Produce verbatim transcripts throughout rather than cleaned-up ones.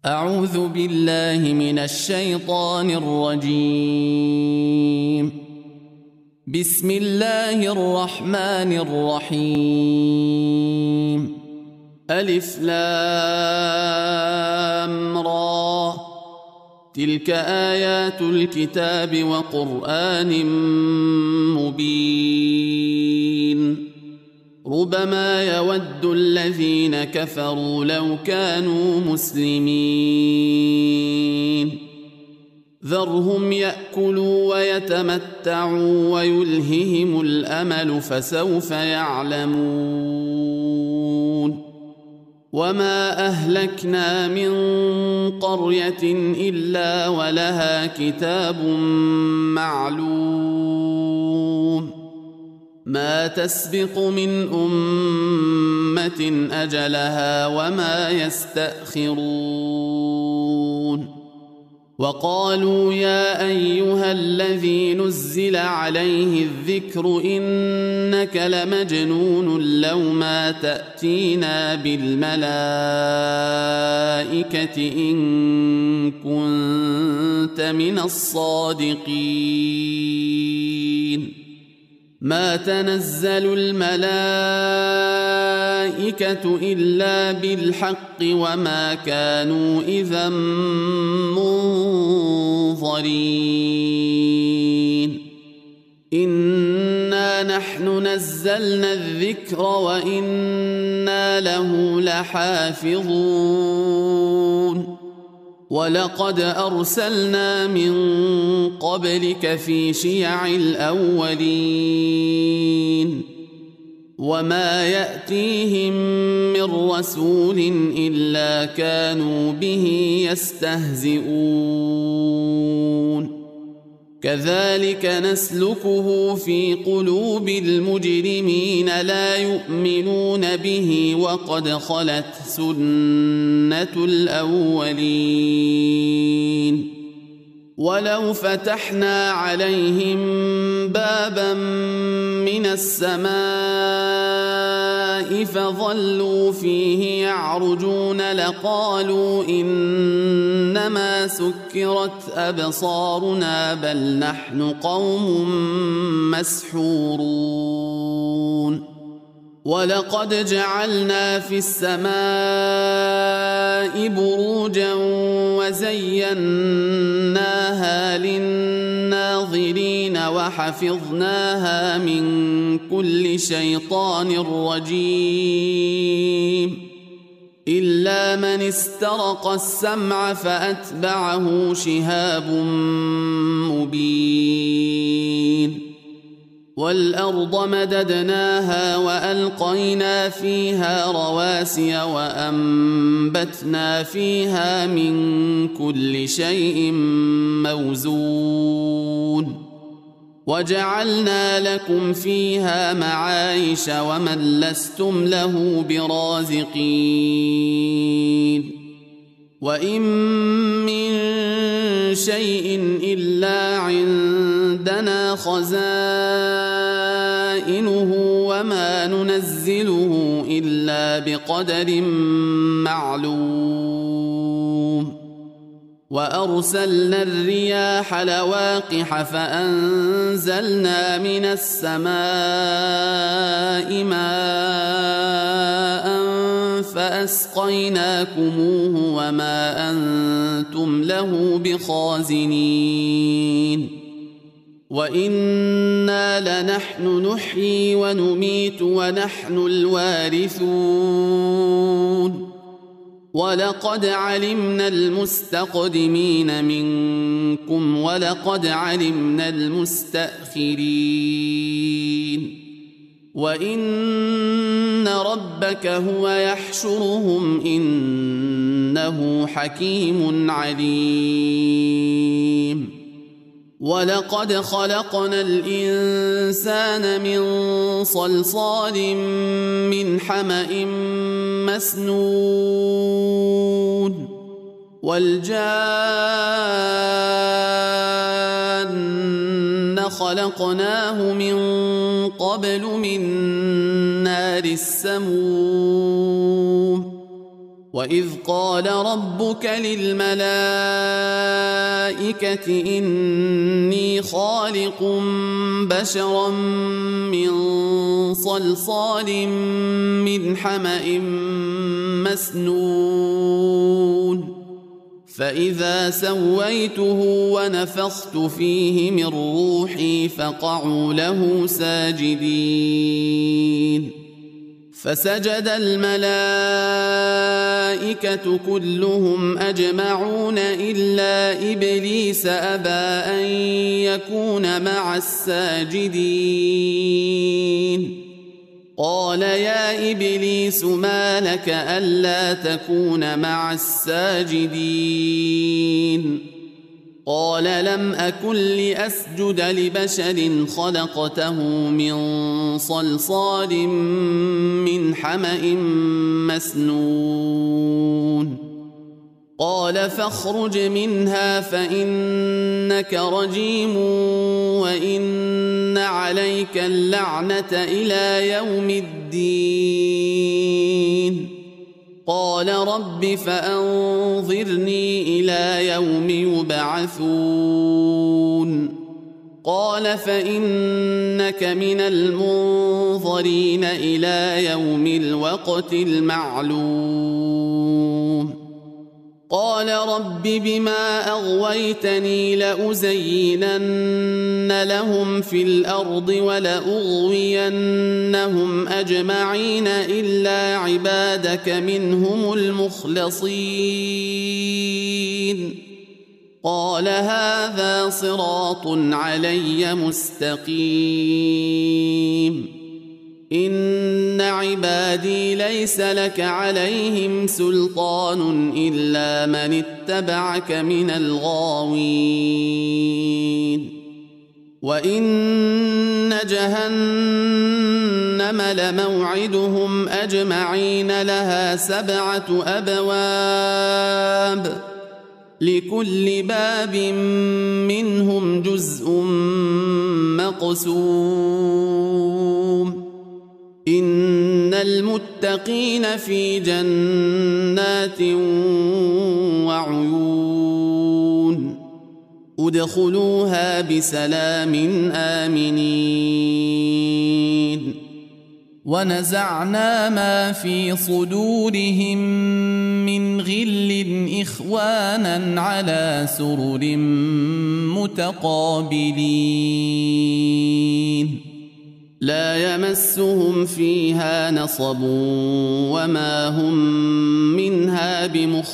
أعوذ بالله من الشيطان الرجيم. بسم الله الرحمن الرحيم. ألف لام را، تلك آيات الكتاب وقرآن مبين. ربما يود الذين كفروا لو كانوا مسلمين. ذرهم يأكلوا ويتمتعوا ويلههم الأمل فسوف يعلمون. وما أهلكنا من قرية إلا ولها كتاب معلوم. ما تسبق من أمة أجلها وما يستأخرون. وقالوا يا أيها الذي نزل عليه الذكر إنك لمجنون لو ما تأتينا بالملائكة إن كنت من الصادقين. ما تنزل الملائكة إلا بالحق وما كانوا إذا منظرين. إنا نحن نزلنا الذكر وإنا له لحافظون. ولقد أرسلنا من قبلك في شيع الأولين. وما يأتيهم من رسول إلا كانوا به يستهزئون. كذلك نسلكه في قلوب المجرمين لا يؤمنون به وقد خلت سنة الأولين. ولو فتحنا عليهم بابا من السماء فظلوا فيه يعرجون لقالوا إنما سكرت أبصارنا بل نحن قوم مسحورون. ولقد جعلنا في السماء بروجا وزيناها للناظرين وحفظناها من كل شيطان رجيم إلا من استرق السمع فأتبعه شهاب مبين. والأرض مددناها وألقينا فيها رواسي وأنبتنا فيها من كل شيء موزون. وجعلنا لكم فيها معايش ومن لستم له برازقين. وإن من شيء إلا عندنا خزائنه وما ننزله إلا بقدر معلوم. وأرسلنا الرياح لواقح فأنزلنا من السماء ماء فأسقيناكموه وما أنتم له بخازنين. وإنا لنحن نحيي ونميت ونحن الوارثون. ولقد علمنا المستقدمين منكم ولقد علمنا المستأخرين. وإن ربك هو يحشرهم إنه حكيم عليم. ولقد خلقنا الإنسان من صلصال من حمأ مسنون. والجان خلقناه من قبل من نار السموم وإذ قال ربك للملائكة إني خالق بشرا من صلصال من حمأ مسنون فإذا سويته ونفخت فيه من روحي فقعوا له ساجدين فسجد الملائكة كلهم أجمعون إلا إبليس أبى أن يكون مع الساجدين قال يا إبليس ما لك ألا تكون مع الساجدين قال لم أكن لأسجد لبشر خلقته من صلصال من حمأ مسنون قال فاخرج منها فإنك رجيم وإن عليك اللعنة إلى يوم الدين قال رب فأنظرني إلى يوم يبعثون قال فإنك من المنظرين إلى يوم الوقت المعلوم قال رب بما أغويتني لأزينن لهم في الأرض ولأغوينهم أجمعين إلا عبادك منهم المخلصين قال هذا صراط علي مستقيم إن عبادي ليس لك عليهم سلطان إلا من اتبعك من الغاوين وإن جهنم لموعدهم أجمعين لها سبعة أبواب لكل باب منهم جزء مقسوم إن المتقين في جنات وعيون ادخلوها بسلام آمنين ونزعنا ما في صدورهم من غل إخوانا على سرر متقابلين لا يمسهم فيها نصب وما هم منها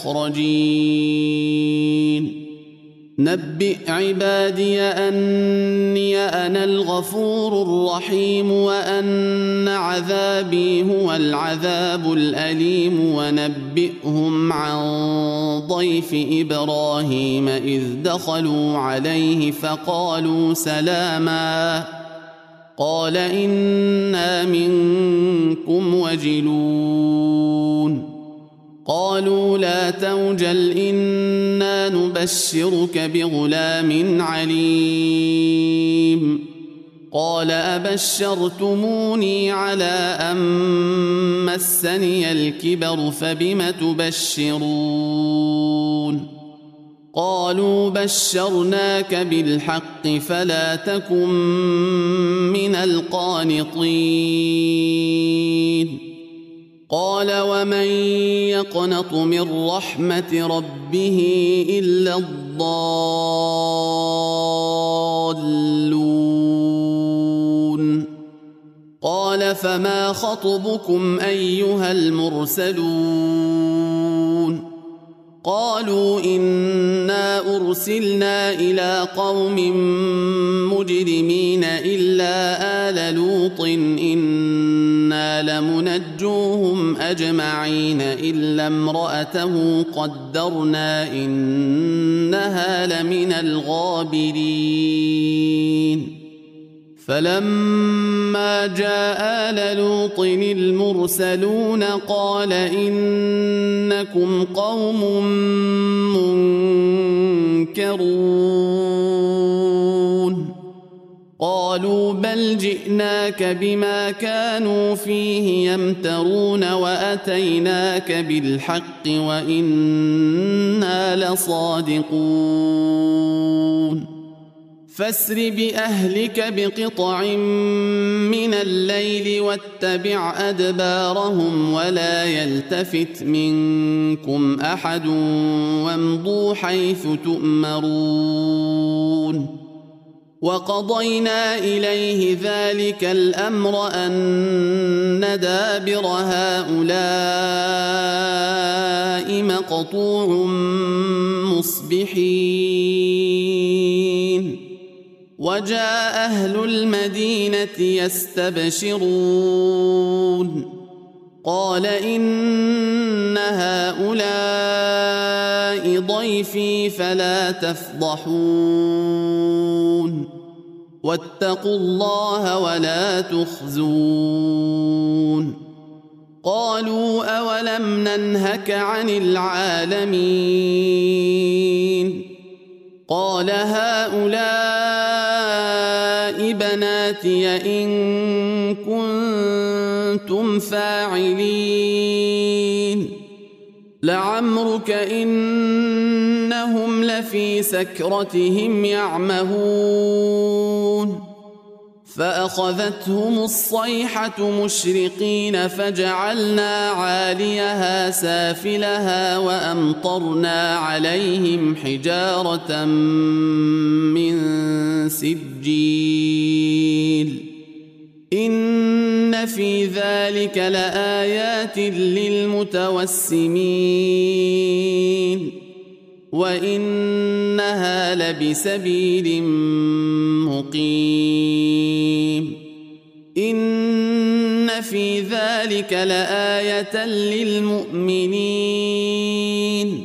بمخرجين نبئ عبادي أني أنا الغفور الرحيم وأن عذابي هو العذاب الأليم ونبئهم عن ضيف إبراهيم إذ دخلوا عليه فقالوا سلاما قال إنا منكم وجلون قالوا لا توجل إنا نبشرك بغلام عليم قال أبشرتموني على أن مسني الكبر فبم تبشرون قالوا بشرناك بالحق فلا تكن من القانطين قال ومن يقنط من رحمة ربه إلا الضالون قال فما خطبكم أيها المرسلون قالوا إنا أرسلنا إلى قوم مجرمين إلا آل لوط إنا لمنجوهم أجمعين إلا امرأته قدرنا إنها لمن الغابرين فلما جاء آل لوط المرسلون قال إنكم قوم منكرون قالوا بل جئناك بما كانوا فيه يمترون وأتيناك بالحق وإنا لصادقون فاسر بأهلك بقطع من الليل واتبع أدبارهم ولا يلتفت منكم أحد وامضوا حيث تؤمرون وقضينا إليه ذلك الأمر أن دابر هؤلاء مقطوع مصبحين وجاء أهل المدينة يستبشرون قال إن هؤلاء ضيفي فلا تفضحون واتقوا الله ولا تخزون قالوا أولم ننهك عن العالمين قال هؤلاء بناتي إن كنتم فاعلين لعمرك إنهم لفي سكرتهم يعمهون فأخذتهم الصيحة مشرقين فجعلنا عاليها سافلها وأمطرنا عليهم حجارة من سجيل إن في ذلك لآيات للمتوسمين وإنها لبسبيل مقيم إن في ذلك لآية للمؤمنين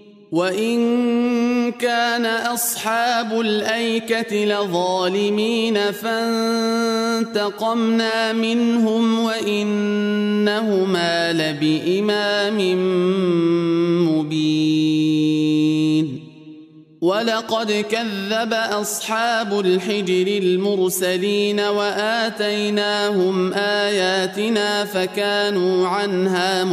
وإن كان أصحاب الأيكة لظالمين فانتقمنا منهم وإنهما لبإمام مبين ولقد كذب أصحاب الحجر المرسلين وآتيناهم آياتنا فكانوا عنها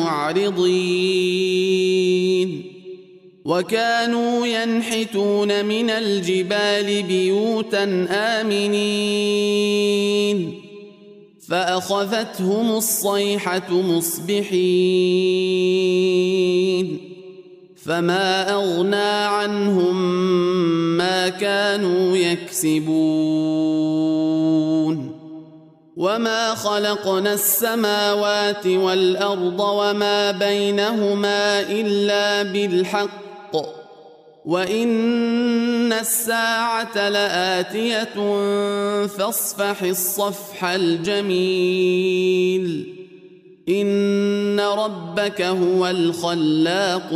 معرضين وكانوا ينحتون من الجبال بيوتا آمنين فأخذتهم الصيحة مصبحين فما أغنى عنهم ما كانوا يكسبون وما خلقنا السماوات والأرض وما بينهما إلا بالحق وإن الساعة لآتية فاصفح الصفح الجميل إن ربك هو الخلاق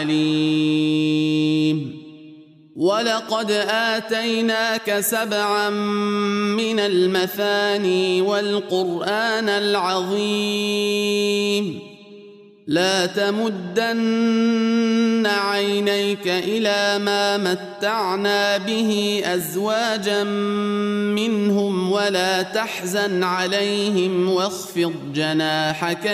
العليم ولقد آتيناك سبعا من المثاني والقرآن العظيم لا تمدن عينيك إلى ما متعنا به أزواجا منهم ولا تحزن عليهم واخفض جناحك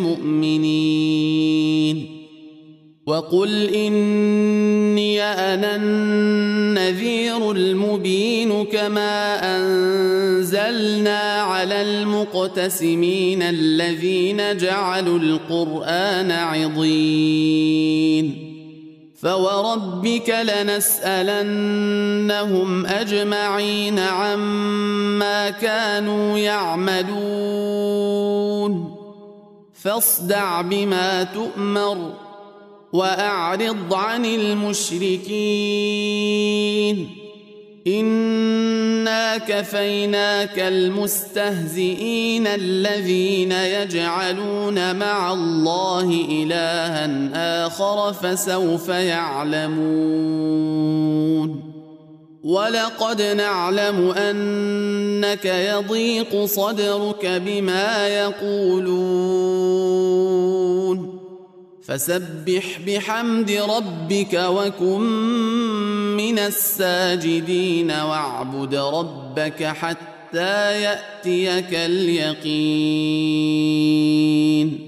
للمؤمنين وقل إني أنا النذير المبين كما أنزلنا على المقتسمين الذين جعلوا القرآن عضين فوربك لنسألنهم أجمعين عما كانوا يعملون فاصدع بما تؤمر وأعرض عن المشركين إنا كفيناك المستهزئين الذين يجعلون مع الله إلها آخر فسوف يعلمون ولقد نعلم أنك يضيق صدرك بما يقولون فسبح بحمد ربك وكن من الساجدين واعبد ربك حتى حتى يأتيك اليقين